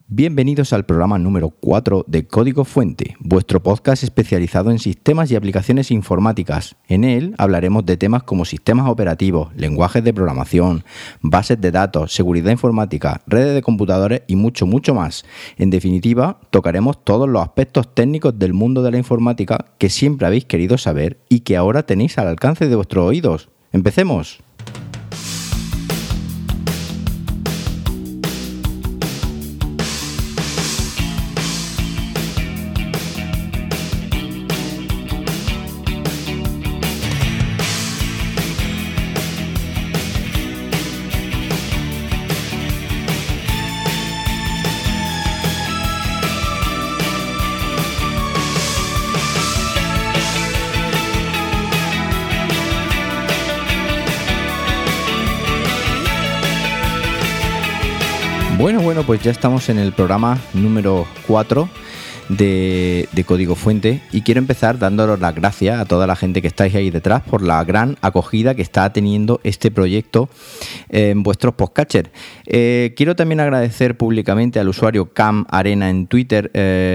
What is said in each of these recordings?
Bienvenidos al programa número 4 de Código Fuente, vuestro podcast especializado en sistemas y aplicaciones informáticas. En él hablaremos de temas como sistemas operativos, lenguajes de programación, bases de datos, seguridad informática, redes de computadores y mucho más. En definitiva, tocaremos todos los aspectos técnicos del mundo de la informática que siempre habéis querido saber y que ahora tenéis al alcance de vuestros oídos. ¡Empecemos! Bueno, pues ya estamos en el programa número 4 de Código Fuente y quiero empezar dándoles las gracias a toda la gente que estáis ahí detrás por la gran acogida que está teniendo este proyecto en vuestros podcatchers. Quiero también agradecer públicamente al usuario Cam Arena en Twitter,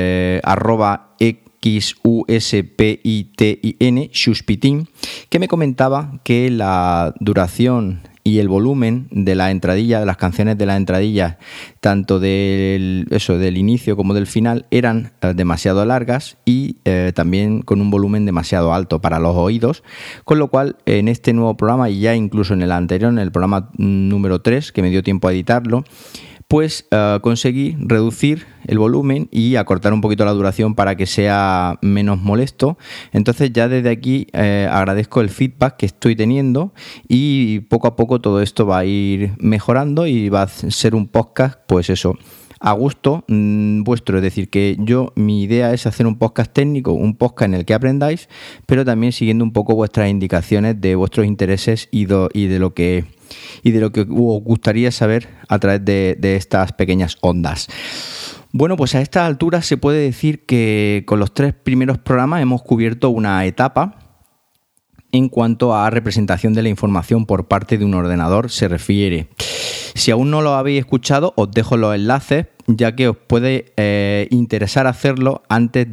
@XUSPITIN, que me comentaba que la duración y el volumen de la entradilla, de las canciones de la entradilla, tanto del inicio como del final, eran demasiado largas y también con un volumen demasiado alto para los oídos, con lo cual en este nuevo programa, y ya incluso en el anterior, en el programa número 3, que me dio tiempo a editarlo, pues conseguí reducir el volumen y acortar un poquito la duración para que sea menos molesto. Entonces ya desde aquí agradezco el feedback que estoy teniendo y poco a poco todo esto va a ir mejorando y va a ser un podcast, pues eso, a gusto vuestro. Es decir, que mi idea es hacer un podcast técnico, un podcast en el que aprendáis, pero también siguiendo un poco vuestras indicaciones de vuestros intereses y de lo que os gustaría saber a través de estas pequeñas ondas. Bueno, pues a esta altura se puede decir que con los 3 primeros programas hemos cubierto una etapa en cuanto a representación de la información por parte de un ordenador se refiere. Si aún no lo habéis escuchado, os dejo los enlaces, ya que os puede interesar hacerlo antes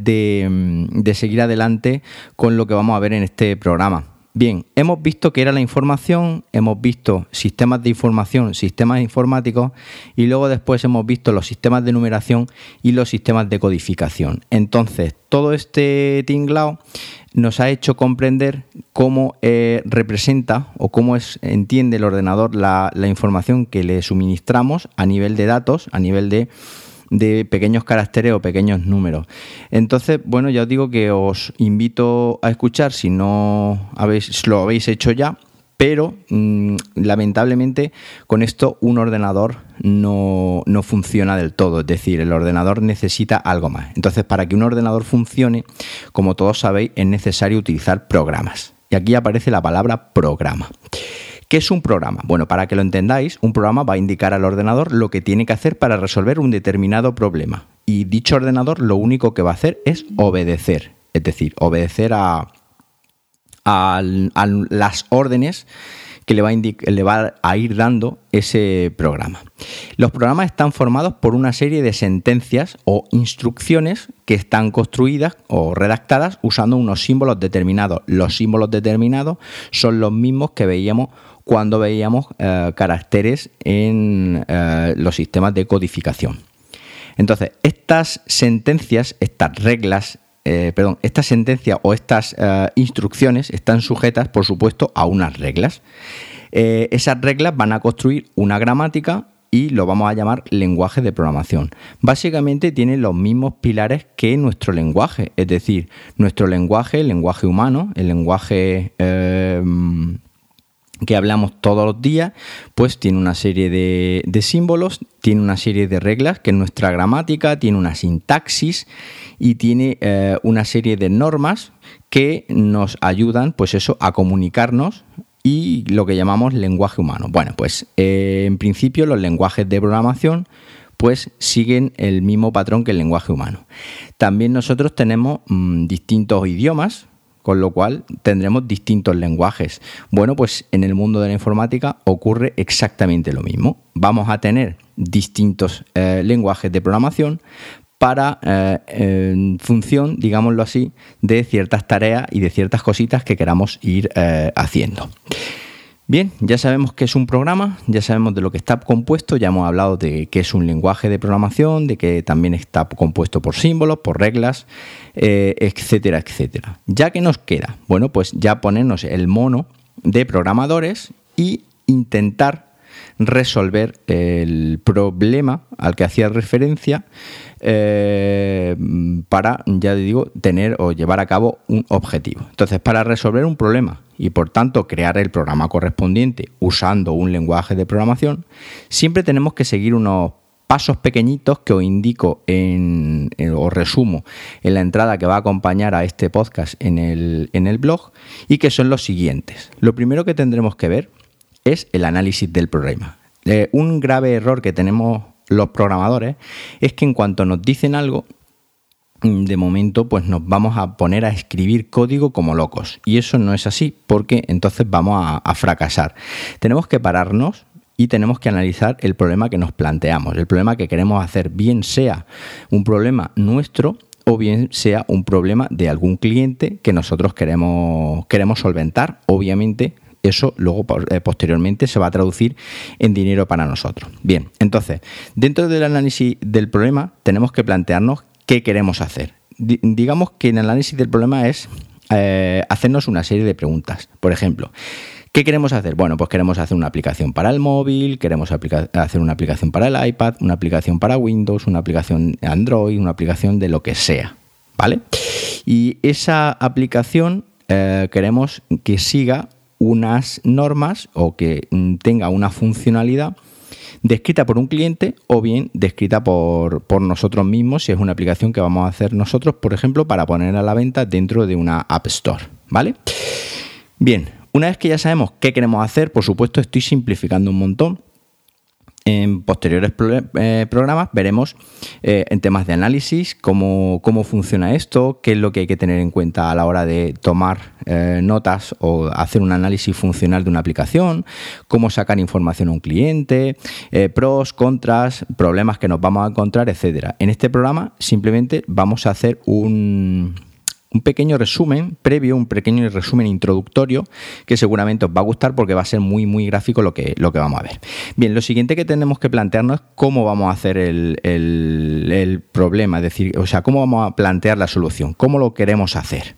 de seguir adelante con lo que vamos a ver en este programa. Bien, hemos visto qué era la información, hemos visto sistemas de información, sistemas informáticos y luego después hemos visto los sistemas de numeración y los sistemas de codificación. Entonces, todo este tinglao nos ha hecho comprender cómo representa o cómo entiende el ordenador la información que le suministramos a nivel de datos, a nivel de pequeños caracteres o pequeños números. Entonces, bueno, ya os digo que os invito a escuchar si no lo habéis hecho ya, pero lamentablemente con esto un ordenador no funciona del todo, es decir, el ordenador necesita algo más. Entonces, para que un ordenador funcione, como todos sabéis, es necesario utilizar programas. Y aquí aparece la palabra programa. ¿Qué es un programa? Bueno, para que lo entendáis, un programa va a indicar al ordenador lo que tiene que hacer para resolver un determinado problema. Y dicho ordenador lo único que va a hacer es obedecer. Es decir, obedecer a las órdenes que le va a ir dando ese programa. Los programas están formados por una serie de sentencias o instrucciones que están construidas o redactadas usando unos símbolos determinados. Los símbolos determinados son los mismos que veíamos cuando veíamos caracteres en los sistemas de codificación. Entonces, estas sentencias, estas sentencias o estas instrucciones están sujetas, por supuesto, a unas reglas. Esas reglas van a construir una gramática y lo vamos a llamar lenguaje de programación. Básicamente tiene los mismos pilares que nuestro lenguaje, es decir, nuestro lenguaje, el lenguaje humano, el lenguaje que hablamos todos los días, pues tiene una serie de símbolos, tiene una serie de reglas, que es nuestra gramática, tiene una sintaxis y tiene una serie de normas que nos ayudan, pues eso, a comunicarnos y lo que llamamos lenguaje humano. Bueno, pues en principio los lenguajes de programación pues siguen el mismo patrón que el lenguaje humano. También nosotros tenemos distintos idiomas, con lo cual tendremos distintos lenguajes. Bueno, pues en el mundo de la informática ocurre exactamente lo mismo. Vamos a tener distintos lenguajes de programación para en función, digámoslo así, de ciertas tareas y de ciertas cositas que queramos ir haciendo. Bien, ya sabemos qué es un programa, ya sabemos de lo que está compuesto, ya hemos hablado de qué es un lenguaje de programación, de que también está compuesto por símbolos, por reglas, etcétera, etcétera. ¿Ya qué nos queda? Bueno, pues ya ponernos el mono de programadores y intentar resolver el problema al que hacía referencia para, ya digo, tener o llevar a cabo un objetivo. Entonces, para resolver un problema y por tanto crear el programa correspondiente usando un lenguaje de programación, siempre tenemos que seguir unos pasos pequeñitos que os indico o resumo en la entrada que va a acompañar a este podcast en el blog, y que son los siguientes. Lo primero que tendremos que ver es el análisis del problema. Un grave error que tenemos los programadores es que en cuanto nos dicen algo, de momento pues nos vamos a poner a escribir código como locos, y eso no es así, porque entonces vamos a fracasar. Tenemos que pararnos y tenemos que analizar el problema que nos planteamos, el problema que queremos hacer, bien sea un problema nuestro o bien sea un problema de algún cliente que nosotros queremos solventar. Obviamente eso luego posteriormente se va a traducir en dinero para nosotros. Bien, entonces, dentro del análisis del problema tenemos que plantearnos qué queremos hacer. Digamos que el análisis del problema es hacernos una serie de preguntas. Por ejemplo, ¿qué queremos hacer? Bueno, pues queremos hacer una aplicación para el móvil, queremos hacer una aplicación para el iPad, una aplicación para Windows, una aplicación Android, una aplicación de lo que sea, ¿vale? Y esa aplicación queremos que siga unas normas o que tenga una funcionalidad descrita por un cliente o bien descrita por nosotros mismos, si es una aplicación que vamos a hacer nosotros, por ejemplo, para poner a la venta dentro de una App Store, ¿vale? Bien, una vez que ya sabemos qué queremos hacer, por supuesto estoy simplificando un montón. En posteriores programas veremos en temas de análisis cómo funciona esto, qué es lo que hay que tener en cuenta a la hora de tomar notas o hacer un análisis funcional de una aplicación, cómo sacar información a un cliente, pros, contras, problemas que nos vamos a encontrar, etcétera. En este programa simplemente vamos a hacer un pequeño resumen previo, un pequeño resumen introductorio que seguramente os va a gustar porque va a ser muy, muy gráfico lo que vamos a ver. Bien, lo siguiente que tenemos que plantearnos es cómo vamos a hacer el problema, es decir, o sea, cómo vamos a plantear la solución, cómo lo queremos hacer.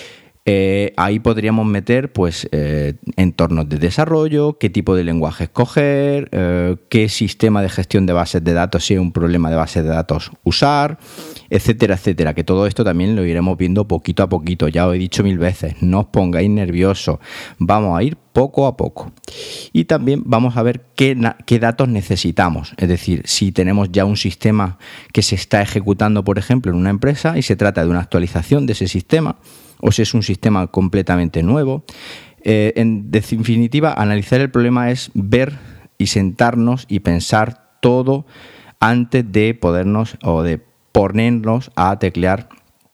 Ahí podríamos meter pues entornos de desarrollo, qué tipo de lenguaje escoger, qué sistema de gestión de bases de datos, si hay un problema de bases de datos, usar, etcétera, etcétera. Que todo esto también lo iremos viendo poquito a poquito. Ya os he dicho 1000 veces, no os pongáis nerviosos, vamos a ir poco a poco. Y también vamos a ver qué datos necesitamos. Es decir, si tenemos ya un sistema que se está ejecutando, por ejemplo, en una empresa y se trata de una actualización de ese sistema, o si es un sistema completamente nuevo. En definitiva, analizar el problema es ver y sentarnos y pensar todo antes de podernos o de ponernos a teclear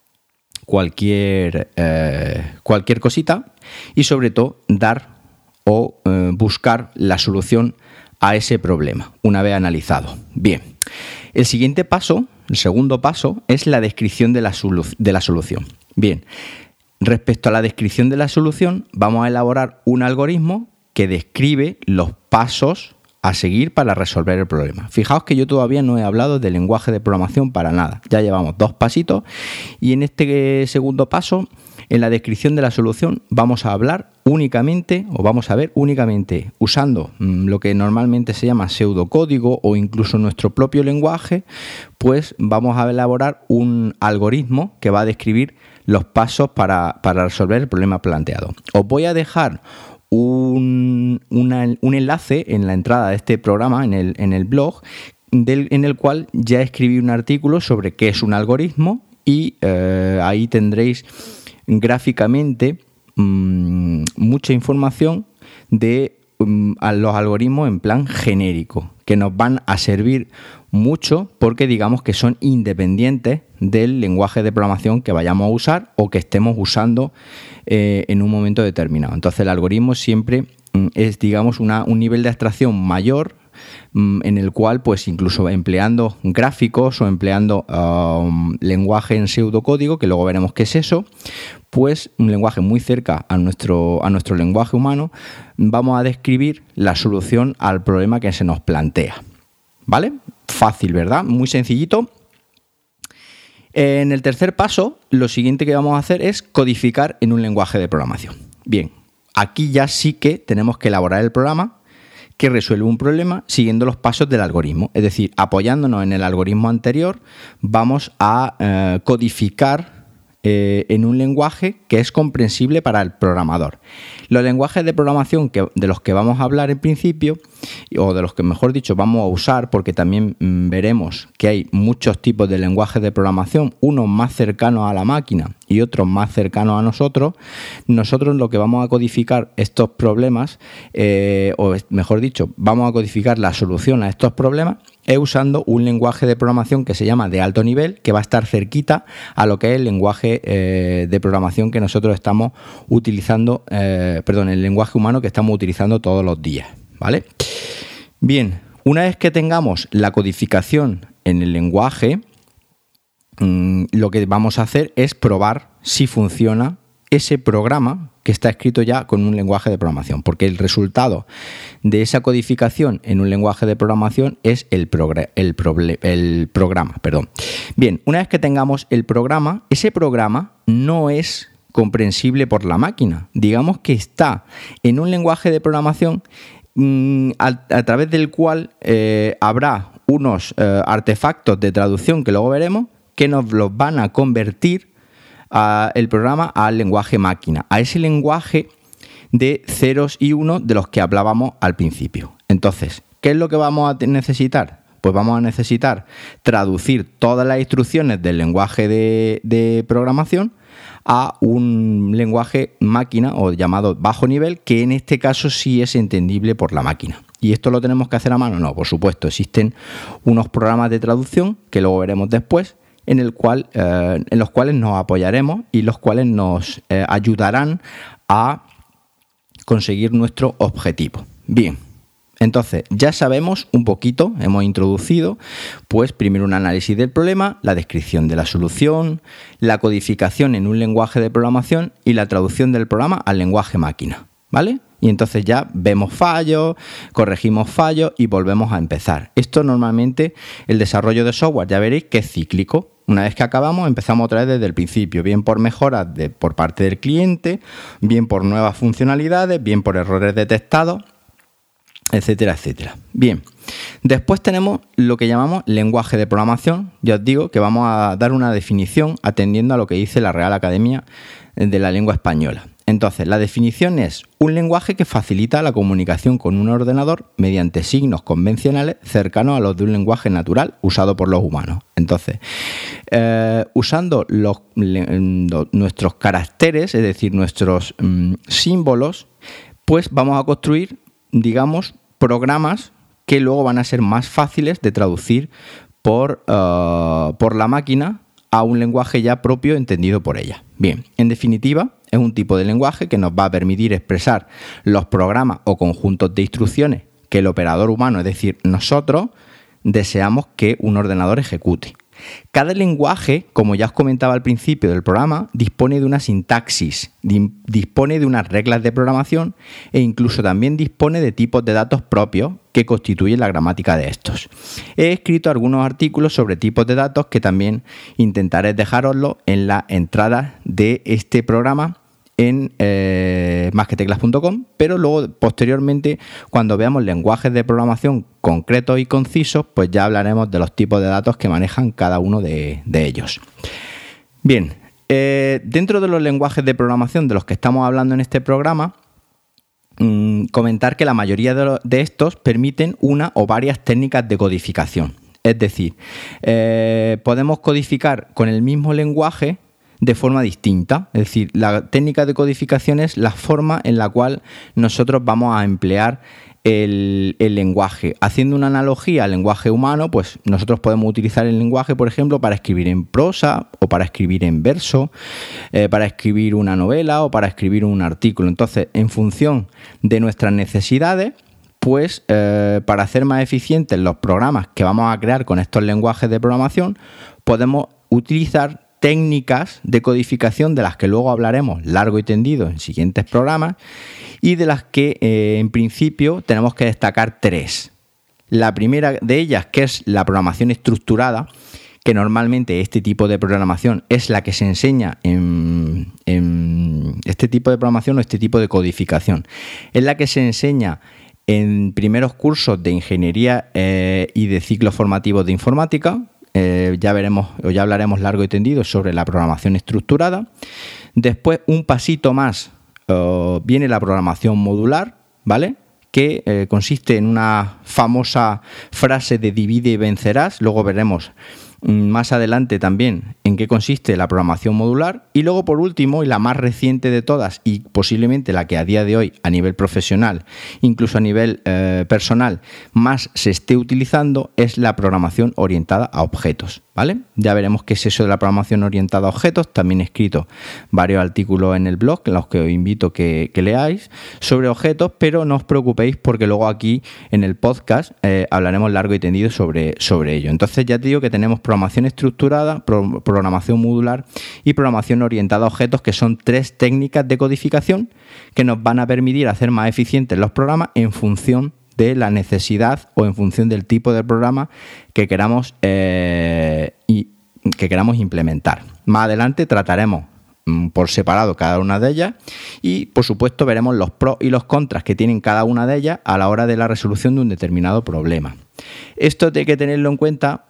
cualquier cosita, y sobre todo dar o buscar la solución a ese problema una vez analizado. Bien, el siguiente paso, el segundo paso, es la descripción de la solución. Bien, respecto a la descripción de la solución, vamos a elaborar un algoritmo que describe los pasos a seguir para resolver el problema. Fijaos que yo todavía no he hablado de lenguaje de programación para nada. Ya llevamos 2 pasitos y en este segundo paso, en la descripción de la solución, vamos a hablar únicamente o vamos a ver únicamente usando lo que normalmente se llama pseudocódigo o incluso nuestro propio lenguaje, pues vamos a elaborar un algoritmo que va a describir los pasos para resolver el problema planteado. Os voy a dejar un enlace en la entrada de este programa, en el blog, en el cual ya escribí un artículo sobre qué es un algoritmo y ahí tendréis gráficamente mucha información de a los algoritmos en plan genérico, que nos van a servir mucho porque digamos que son independientes del lenguaje de programación que vayamos a usar o que estemos usando en un momento determinado. Entonces el algoritmo siempre es, digamos, un nivel de abstracción mayor, en el cual, pues incluso empleando gráficos o empleando lenguaje en pseudocódigo, que luego veremos qué es eso, pues un lenguaje muy cerca a nuestro lenguaje humano, vamos a describir la solución al problema que se nos plantea. ¿Vale? Fácil, ¿verdad? Muy sencillito. En el tercer paso, lo siguiente que vamos a hacer es codificar en un lenguaje de programación. Bien, aquí ya sí que tenemos que elaborar el programa que resuelve un problema siguiendo los pasos del algoritmo. Es decir, apoyándonos en el algoritmo anterior, vamos a codificar en un lenguaje que es comprensible para el programador. Los lenguajes de programación de los que vamos a hablar en principio, o de los que mejor dicho vamos a usar, porque también veremos que hay muchos tipos de lenguajes de programación, unos más cercanos a la máquina y otros más cercanos a nosotros. Nosotros lo que vamos a codificar estos problemas, o mejor dicho, vamos a codificar la solución a estos problemas es usando un lenguaje de programación que se llama de alto nivel, que va a estar cerquita a lo que es el lenguaje de programación que nosotros estamos utilizando, el lenguaje humano que estamos utilizando todos los días, ¿vale? Bien, una vez que tengamos la codificación en el lenguaje, lo que vamos a hacer es probar si funciona ese programa que está escrito ya con un lenguaje de programación, porque el resultado de esa codificación en un lenguaje de programación es el programa. Bien, una vez que tengamos el programa, ese programa no es comprensible por la máquina. Digamos que está en un lenguaje de programación a través del cual habrá unos artefactos de traducción que luego veremos que nos los van a convertir el programa al lenguaje máquina, a ese lenguaje de ceros y unos de los que hablábamos al principio. Entonces, ¿qué es lo que vamos a necesitar? Pues vamos a necesitar traducir todas las instrucciones del lenguaje de programación a un lenguaje máquina o llamado bajo nivel, que en este caso sí es entendible por la máquina. ¿Y esto lo tenemos que hacer a mano? No, por supuesto, existen unos programas de traducción que luego veremos después, en los cuales nos apoyaremos y los cuales nos ayudarán a conseguir nuestro objetivo. Bien, entonces ya sabemos un poquito, hemos introducido pues primero un análisis del problema, la descripción de la solución, la codificación en un lenguaje de programación y la traducción del programa al lenguaje máquina, ¿vale? Y entonces ya vemos fallos, corregimos fallos y volvemos a empezar. Esto normalmente, el desarrollo de software, ya veréis que es cíclico. Una vez que acabamos, empezamos otra vez desde el principio, bien por mejoras por parte del cliente, bien por nuevas funcionalidades, bien por errores detectados, etcétera, etcétera. Bien, después tenemos lo que llamamos lenguaje de programación. Ya os digo que vamos a dar una definición atendiendo a lo que dice la Real Academia de la Lengua Española. Entonces, la definición es un lenguaje que facilita la comunicación con un ordenador mediante signos convencionales cercanos a los de un lenguaje natural usado por los humanos. Entonces, usando nuestros caracteres, es decir, nuestros símbolos, pues vamos a construir, digamos, programas que luego van a ser más fáciles de traducir por la máquina a un lenguaje ya propio entendido por ella. Bien, en definitiva, es un tipo de lenguaje que nos va a permitir expresar los programas o conjuntos de instrucciones que el operador humano, es decir, nosotros, deseamos que un ordenador ejecute. Cada lenguaje, como ya os comentaba al principio del programa, dispone de una sintaxis, dispone de unas reglas de programación e incluso también dispone de tipos de datos propios que constituyen la gramática de estos. He escrito algunos artículos sobre tipos de datos que también intentaré dejároslo en la entrada de este programa en masqueteclas.com, pero luego posteriormente, cuando veamos lenguajes de programación concretos y concisos, pues ya hablaremos de los tipos de datos que manejan cada uno de ellos. Bien, dentro de los lenguajes de programación de los que estamos hablando en este programa, comentar que la mayoría de estos permiten una o varias técnicas de codificación. Es decir, podemos codificar con el mismo lenguaje de forma distinta. Es decir, la técnica de codificación es la forma en la cual nosotros vamos a emplear el lenguaje. Haciendo una analogía al lenguaje humano, pues nosotros podemos utilizar el lenguaje, por ejemplo, para escribir en prosa o para escribir en verso, para escribir una novela o para escribir un artículo. Entonces, en función de nuestras necesidades, pues para hacer más eficientes los programas que vamos a crear con estos lenguajes de programación, podemos utilizar técnicas de codificación de las que luego hablaremos largo y tendido en siguientes programas y de las que en principio tenemos que destacar 3. La primera de ellas, que es la programación estructurada, que normalmente este tipo de programación es la que se enseña en este tipo de programación o este tipo de codificación. Es la que se enseña en primeros cursos de ingeniería y de ciclos formativos de informática. Ya veremos o ya hablaremos largo y tendido sobre la programación estructurada. Después, un pasito más, viene la programación modular, ¿vale? Que consiste en una famosa frase de divide y vencerás. Luego veremos más adelante también en qué consiste la programación modular. Y luego, por último, y la más reciente de todas, y posiblemente la que a día de hoy a nivel profesional, incluso a nivel personal, más se esté utilizando, es la programación orientada a objetos, ¿vale? Ya veremos qué es eso de la programación orientada a objetos. También he escrito varios artículos en el blog, en los que os invito que leáis sobre objetos, pero no os preocupéis porque luego aquí en el podcast hablaremos largo y tendido sobre ello. Entonces ya te digo que tenemos programación estructurada, programación modular y programación orientada a objetos, que son 3 técnicas de codificación que nos van a permitir hacer más eficientes los programas en función de la necesidad o en función del tipo de programa que queramos implementar. Más adelante trataremos por separado cada una de ellas y, por supuesto, veremos los pros y los contras que tienen cada una de ellas a la hora de la resolución de un determinado problema. Esto hay que tenerlo en cuenta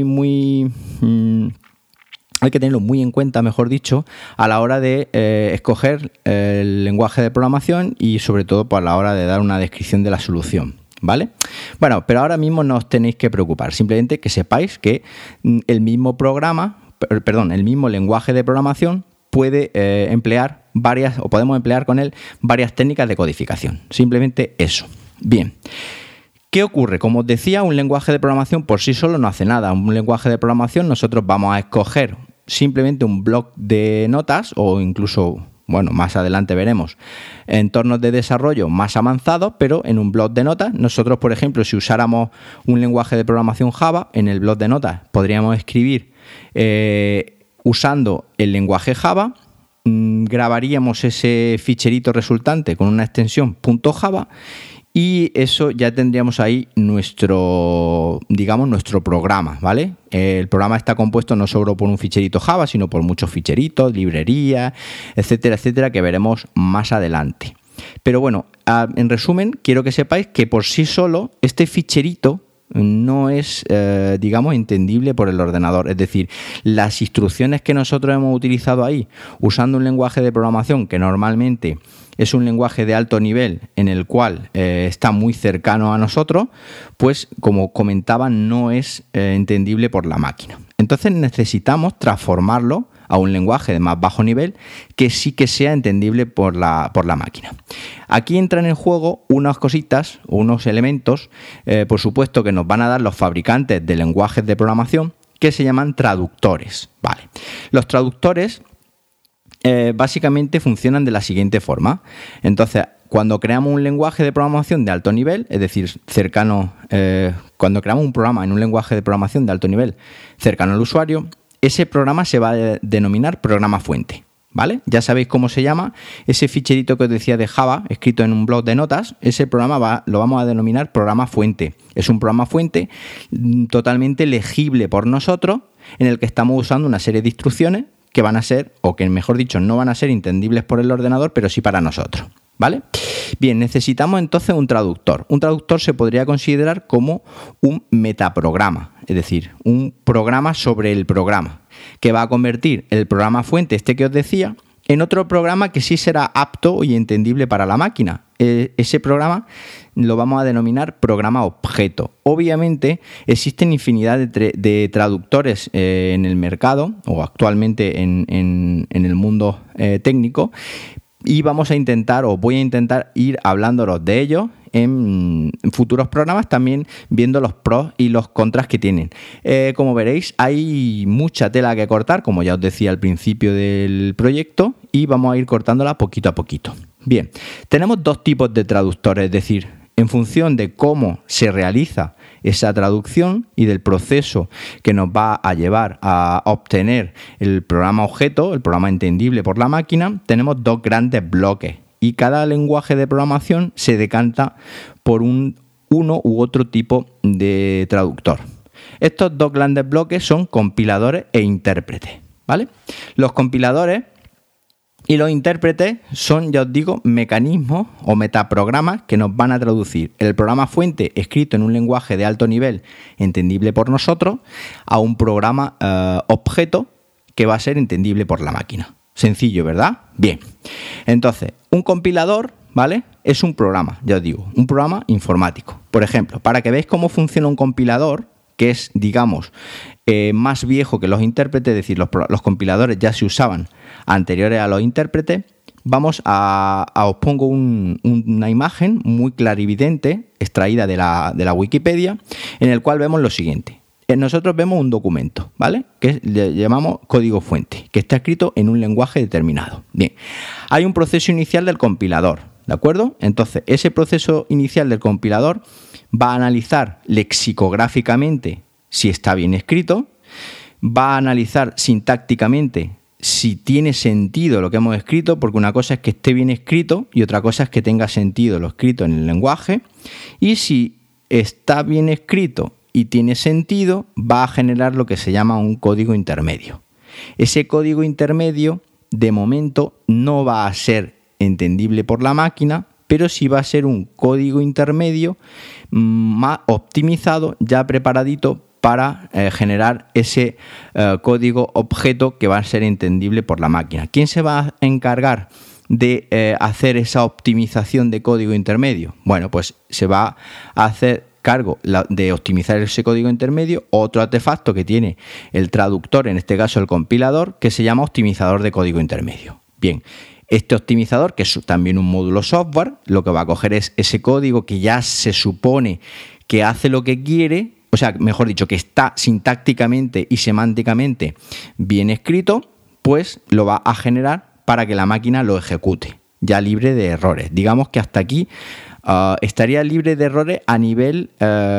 hay que tenerlo muy en cuenta, mejor dicho, a la hora de escoger el lenguaje de programación y sobre todo a la hora de dar una descripción de la solución, ¿vale? Bueno, pero ahora mismo no os tenéis que preocupar, simplemente que sepáis que el mismo lenguaje de programación puede podemos emplear con él varias técnicas de codificación. Simplemente eso. Bien. ¿Qué ocurre? Como os decía, un lenguaje de programación por sí solo no hace nada. Un lenguaje de programación nosotros vamos a escoger simplemente un bloc de notas o incluso, bueno, más adelante veremos entornos de desarrollo más avanzados, pero en un bloc de notas. Nosotros, por ejemplo, si usáramos un lenguaje de programación Java, en el bloc de notas podríamos escribir usando el lenguaje Java, grabaríamos ese ficherito resultante con una extensión .java y eso ya tendríamos ahí nuestro programa, ¿vale? El programa está compuesto no solo por un ficherito Java, sino por muchos ficheritos, librerías, etcétera, etcétera, que veremos más adelante. Pero bueno, en resumen, quiero que sepáis que por sí solo este ficherito no es, entendible por el ordenador. Es decir, las instrucciones que nosotros hemos utilizado ahí, usando un lenguaje de programación que normalmente es un lenguaje de alto nivel en el cual está muy cercano a nosotros, pues como comentaba, no es entendible por la máquina. Entonces necesitamos transformarlo a un lenguaje de más bajo nivel que sí que sea entendible por la máquina. Aquí entran en juego unas cositas, unos elementos, por supuesto, que nos van a dar los fabricantes de lenguajes de programación, que se llaman traductores. Vale. Los traductores básicamente funcionan de la siguiente forma. Entonces, cuando creamos un lenguaje de programación de alto nivel, es decir, cuando creamos un programa en un lenguaje de programación de alto nivel cercano al usuario, ese programa se va a denominar programa fuente, ¿vale? Ya sabéis cómo se llama ese ficherito que os decía de Java, escrito en un bloc de notas. Ese programa lo vamos a denominar programa fuente. Es un programa fuente totalmente legible por nosotros, en el que estamos usando una serie de instrucciones que van a ser, o que mejor dicho, no van a ser entendibles por el ordenador, pero sí para nosotros, ¿vale? Bien, necesitamos entonces un traductor. Un traductor se podría considerar como un metaprograma, es decir, un programa sobre el programa, que va a convertir el programa fuente, este que os decía, en otro programa que sí será apto y entendible para la máquina. Ese programa lo vamos a denominar programa objeto. Obviamente existen infinidad de traductores en el mercado o actualmente en el mundo técnico, y voy a intentar ir hablándolos de ellos en futuros programas, también viendo los pros y los contras que tienen. Como veréis, hay mucha tela que cortar, como ya os decía al principio del proyecto, y vamos a ir cortándola poquito a poquito. Bien, tenemos dos tipos de traductores, es decir, en función de cómo se realiza esa traducción y del proceso que nos va a llevar a obtener el programa objeto, el programa entendible por la máquina, tenemos dos grandes bloques y cada lenguaje de programación se decanta por uno u otro tipo de traductor. Estos dos grandes bloques son compiladores e intérpretes, ¿vale? Los compiladores y los intérpretes son, ya os digo, mecanismos o metaprogramas que nos van a traducir el programa fuente escrito en un lenguaje de alto nivel, entendible por nosotros, a un programa objeto que va a ser entendible por la máquina. Sencillo, ¿verdad? Bien. Entonces, un compilador, ¿vale? Es un programa, ya os digo, un programa informático. Por ejemplo, para que veáis cómo funciona un compilador, que es, digamos, más viejo que los intérpretes, es decir, los compiladores ya se usaban anteriores a los intérpretes, os pongo una imagen muy clarividente, extraída de la Wikipedia, en el cual vemos lo siguiente. Nosotros vemos un documento, ¿vale? Que le llamamos código fuente, que está escrito en un lenguaje determinado. Bien, hay un proceso inicial del compilador, ¿de acuerdo? Entonces, ese proceso inicial del compilador va a analizar lexicográficamente si está bien escrito, va a analizar sintácticamente si tiene sentido lo que hemos escrito, porque una cosa es que esté bien escrito y otra cosa es que tenga sentido lo escrito en el lenguaje, y si está bien escrito y tiene sentido, va a generar lo que se llama un código intermedio. Ese código intermedio, de momento, no va a ser entendible por la máquina, pero sí va a ser un código intermedio más optimizado, ya preparadito para generar ese código objeto que va a ser entendible por la máquina. ¿Quién se va a encargar de hacer esa optimización de código intermedio? Bueno, pues se va a hacer cargo de optimizar ese código intermedio otro artefacto que tiene el traductor, en este caso el compilador, que se llama optimizador de código intermedio. Bien, este optimizador, que es también un módulo software, lo que va a coger es ese código que ya se supone que hace lo que quiere, o sea, mejor dicho, que está sintácticamente y semánticamente bien escrito, pues lo va a generar para que la máquina lo ejecute, ya libre de errores. Digamos que hasta aquí estaría libre de errores a nivel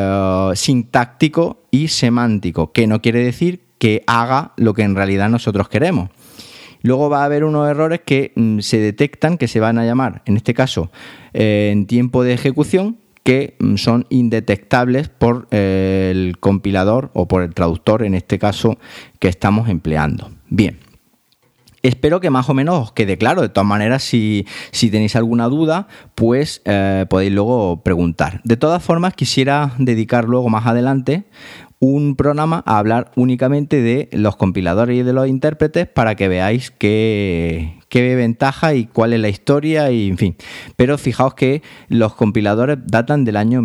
sintáctico y semántico, que no quiere decir que haga lo que en realidad nosotros queremos. Luego va a haber unos errores que se detectan, que se van a llamar, en este caso, en tiempo de ejecución, que son indetectables por el compilador o por el traductor, en este caso, que estamos empleando. Bien. Espero que más o menos os quede claro. De todas maneras, si tenéis alguna duda, pues podéis luego preguntar. De todas formas, quisiera dedicar luego más adelante un programa a hablar únicamente de los compiladores y de los intérpretes para que veáis qué ventaja y cuál es la historia y en fin. Pero fijaos que los compiladores datan del año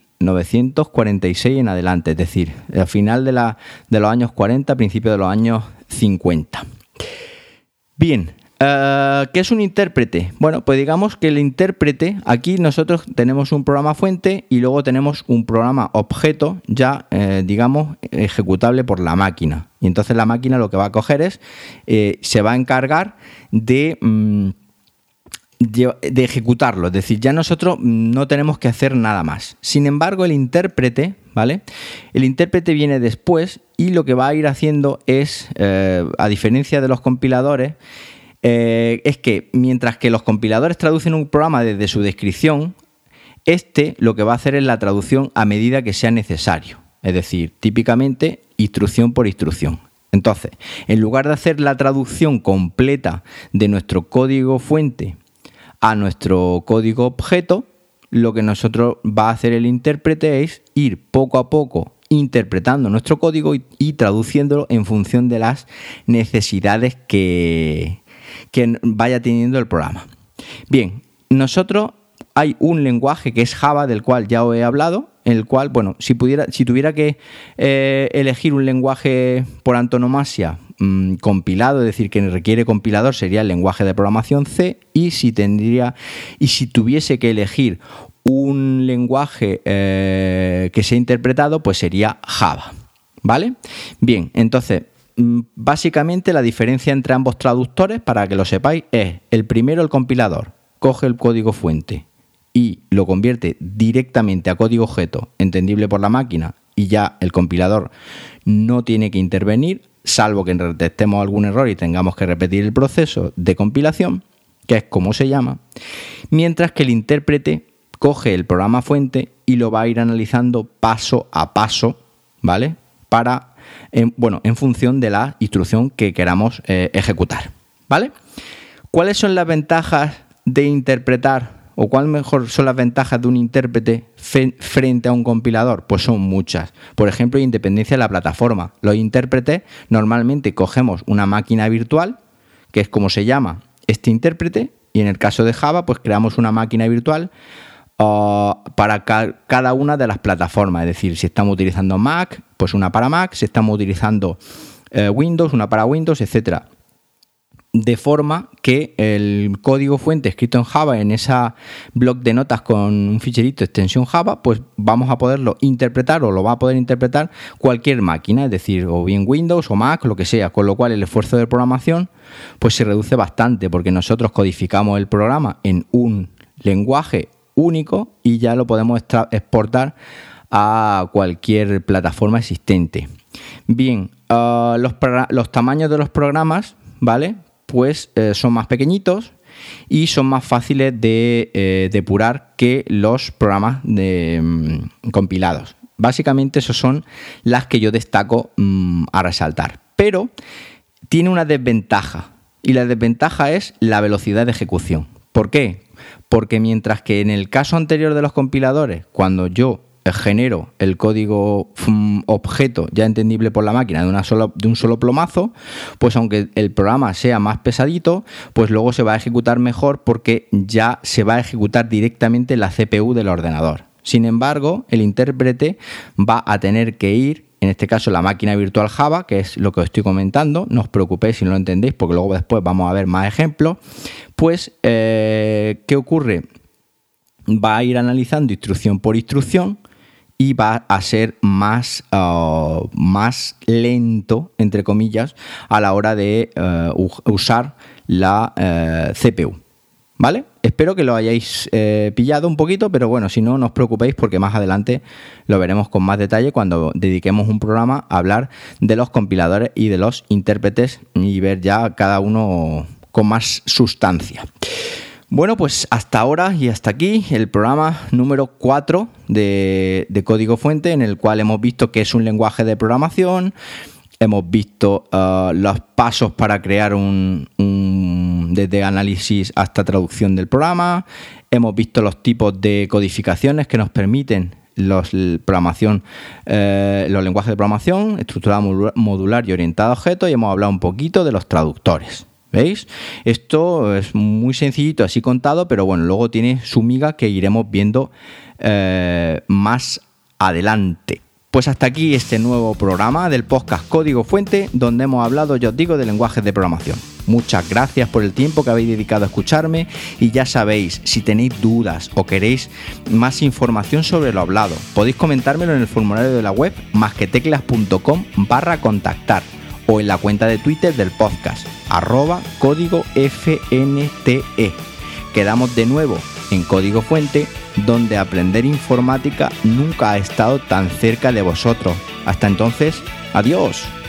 1946 en adelante, es decir, al final de los años 40, principios de los años 50. Bien, ¿qué es un intérprete? Bueno, pues digamos que el intérprete, aquí nosotros tenemos un programa fuente y luego tenemos un programa objeto ya, digamos, ejecutable por la máquina. Y entonces la máquina lo que va a coger es, se va a encargar de ejecutarlo. Es decir, ya nosotros no tenemos que hacer nada más. Sin embargo, el intérprete, ¿vale? El intérprete viene después y lo que va a ir haciendo es, a diferencia de los compiladores, es que mientras que los compiladores traducen un programa desde su descripción, lo que va a hacer es la traducción a medida que sea necesario. Es decir, típicamente instrucción por instrucción. Entonces, en lugar de hacer la traducción completa de nuestro código fuente a nuestro código objeto, lo que nosotros va a hacer el intérprete es ir poco a poco interpretando nuestro código y traduciéndolo en función de las necesidades que vaya teniendo el programa. Bien, hay un lenguaje que es Java, del cual ya os he hablado, en el cual, bueno, si tuviera que elegir un lenguaje por antonomasia compilado, es decir, que requiere compilador, sería el lenguaje de programación C, y si tuviese que elegir un lenguaje que sea interpretado, pues sería Java, ¿vale? Bien, entonces, básicamente la diferencia entre ambos traductores, para que lo sepáis, es el primero, el compilador, coge el código fuente y lo convierte directamente a código objeto entendible por la máquina, y ya el compilador no tiene que intervenir, salvo que detectemos algún error y tengamos que repetir el proceso de compilación, que es como se llama, mientras que el intérprete coge el programa fuente y lo va a ir analizando paso a paso, ¿vale? En función de la instrucción que queramos ejecutar, ¿vale? ¿Cuáles son las ventajas de interpretar, o cuál mejor son las ventajas de un intérprete frente a un compilador? Pues son muchas. Por ejemplo, independencia de la plataforma. Los intérpretes normalmente cogemos una máquina virtual, que es como se llama este intérprete, y en el caso de Java, pues creamos una máquina virtual para cada una de las plataformas. Es decir, si estamos utilizando Mac, pues una para Mac; si estamos utilizando Windows, una para Windows, etcétera. De forma que el código fuente escrito en Java, en esa bloc de notas con un ficherito extensión Java, pues vamos a poderlo interpretar, o lo va a poder interpretar cualquier máquina, es decir, o bien Windows o Mac, lo que sea, con lo cual el esfuerzo de programación pues se reduce bastante, porque nosotros codificamos el programa en un lenguaje único y ya lo podemos exportar a cualquier plataforma existente. Bien, los tamaños de los programas, ¿vale?, pues son más pequeñitos y son más fáciles de depurar que los programas compilados. Básicamente esas son las que yo destaco a resaltar. Pero tiene una desventaja, y la desventaja es la velocidad de ejecución. ¿Por qué? Porque mientras que en el caso anterior de los compiladores, cuando yo genero el código objeto ya entendible por la máquina de un solo plomazo, pues aunque el programa sea más pesadito, pues luego se va a ejecutar mejor, porque ya se va a ejecutar directamente en la CPU del ordenador. Sin embargo, el intérprete va a tener que ir, en este caso la máquina virtual Java, que es lo que os estoy comentando, no os preocupéis si no lo entendéis, porque luego después vamos a ver más ejemplos. Pues, ¿qué ocurre? Va a ir analizando instrucción por instrucción y va a ser más lento, entre comillas, a la hora de usar la CPU, ¿vale? Espero que lo hayáis pillado un poquito, pero bueno, si no, no os preocupéis, porque más adelante lo veremos con más detalle cuando dediquemos un programa a hablar de los compiladores y de los intérpretes, y ver ya cada uno con más sustancia. Bueno, pues hasta ahora y hasta aquí el programa número 4 de Código Fuente, en el cual hemos visto que es un lenguaje de programación, hemos visto los pasos para crear desde análisis hasta traducción del programa, hemos visto los tipos de codificaciones que nos permiten los lenguajes de programación, estructurada modular y orientada a objetos, y hemos hablado un poquito de los traductores. ¿Veis? Esto es muy sencillito así contado, pero bueno, luego tiene su miga que iremos viendo más adelante. Pues hasta aquí este nuevo programa del podcast Código Fuente, donde hemos hablado, ya os digo, de lenguajes de programación. Muchas gracias por el tiempo que habéis dedicado a escucharme, y ya sabéis, si tenéis dudas o queréis más información sobre lo hablado, podéis comentármelo en el formulario de la web masqueteclas.com/contactar, o en la cuenta de Twitter del podcast, @códigofnte. Quedamos de nuevo en Código Fuente, donde aprender informática nunca ha estado tan cerca de vosotros. Hasta entonces, adiós.